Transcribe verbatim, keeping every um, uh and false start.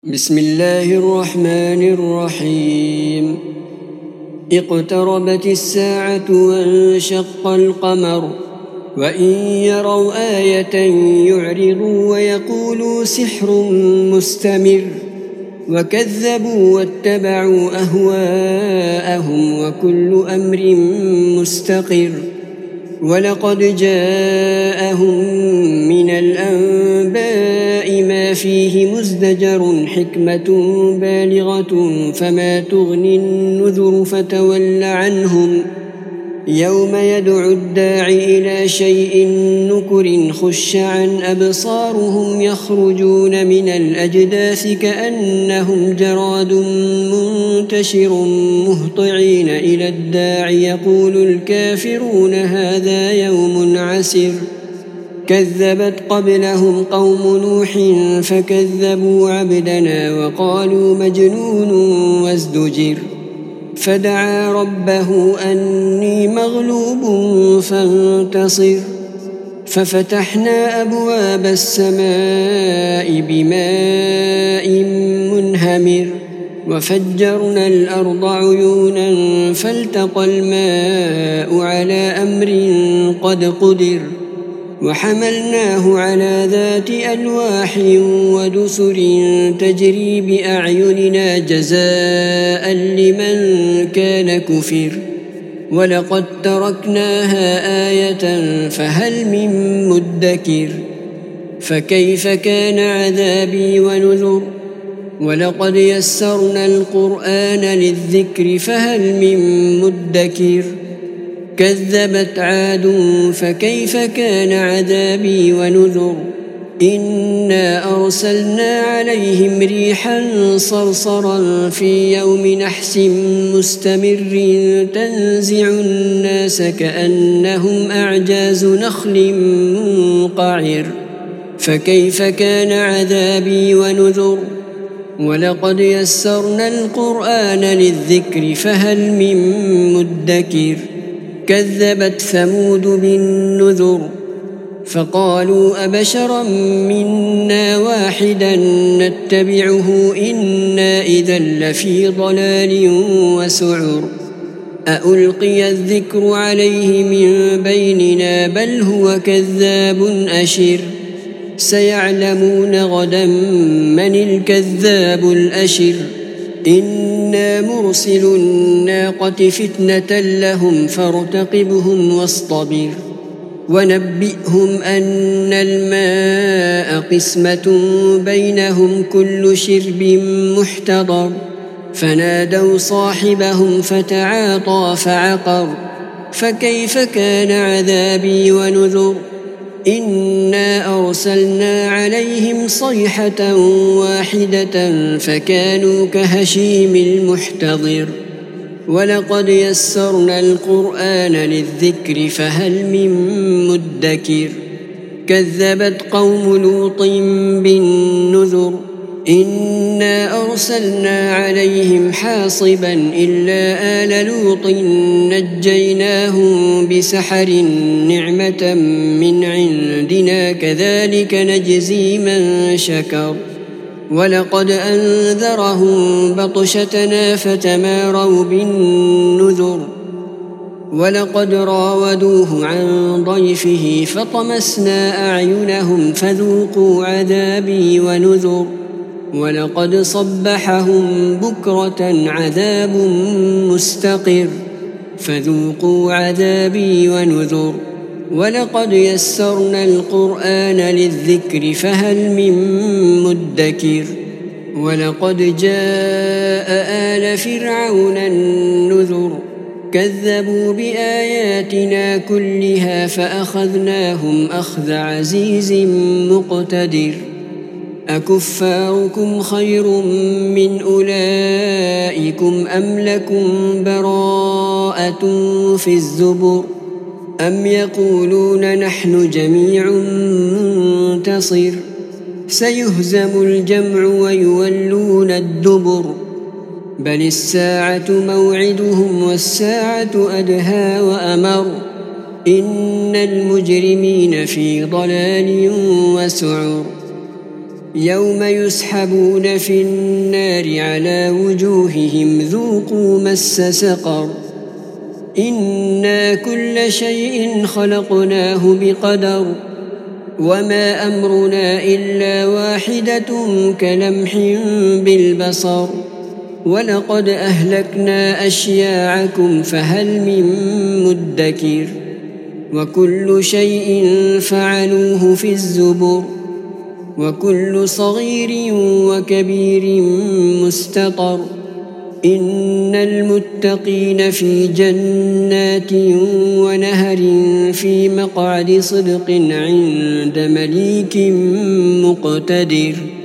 بسم الله الرحمن الرحيم اقتربت الساعة وانشق القمر وإن يروا آية يعرضوا ويقولوا سحر مستمر وكذبوا واتبعوا أهواءهم وكل أمر مستقر ولقد جاءهم من الأنباء ما فيه مزدجر حكمة بالغة فما تغني النذر فتول عنهم يوم يدعو الداع إلى شيء نكر خش عن أبصارهم يخرجون من الأجداث كأنهم جراد منتشر مهطعين إلى الداع يقول الكافرون هذا يوم عسر كذبت قبلهم قوم نوح فكذبوا عبدنا وقالوا مجنون وازدجر فدعا ربه أني مغلوب فانتصر ففتحنا أبواب السماء بماء منهمر وفجرنا الأرض عيونا فالتقى الماء على أمر قد قدر وحملناه على ذات ألواح ودسر تجري بأعيننا جزاء لمن كان كفر ولقد تركناها آية فهل من مدكر فكيف كان عذابي ونذر ولقد يسرنا القرآن للذكر فهل من مدكر كذبت عاد فكيف كان عذابي ونذر إنا أرسلنا عليهم ريحا صرصرا في يوم نحس مستمر تنزع الناس كأنهم أعجاز نخل منقعر فكيف كان عذابي ونذر ولقد يسرنا القرآن للذكر فهل من مدكر كذبت ثمود بالنذر فقالوا أبشرا منا واحدا نتبعه إنا إذا لفي ضلال وسعر أألقي الذكر عليه من بيننا بل هو كذاب أشر سيعلمون غدا من الكذاب الأشر إنا مرسل الناقة فتنة لهم فارتقبهم واصطبر ونبئهم أن الماء قسمة بينهم كل شرب محتضر فنادوا صاحبهم فتعاطى فعقر فكيف كان عذابي ونذر إنا أرسلنا عليهم صيحة واحدة فكانوا كهشيم المحتضر ولقد يسرنا القرآن للذكر فهل من مدكر كذبت قوم لوط بالنذر إنا أرسلنا عليهم حاصبا إلا آل لوط نجيناهم بسحر نعمة من عندنا كذلك نجزي من شكر ولقد أنذرهم بطشتنا فتماروا بالنذر ولقد راودوه عن ضيفه فطمسنا أعينهم فذوقوا عذابي ونذر ولقد صبحهم بكرة عذاب مستقر فذوقوا عذابي ونذر ولقد يسرنا القرآن للذكر فهل من مدكر ولقد جاء آل فرعون النذر كذبوا بآياتنا كلها فأخذناهم أخذ عزيز مقتدر أكفاركم خير من أولئكم أم لكم براءة في الزبر أم يقولون نحن جميع منتصر سيهزم الجمع ويولون الدبر بل الساعة موعدهم والساعة أدهى وأمر إن المجرمين في ضلال وسعر يوم يسحبون في النار على وجوههم ذوقوا مس سقر إنا كل شيء خلقناه بقدر وما أمرنا إلا واحدة كلمح بالبصر ولقد أهلكنا أشياعكم فهل من مدكر وكل شيء فعلوه في الزبر وكل صغير وكبير مستطر إن المتقين في جنات ونهر في مقعد صدق عند مليك مقتدر.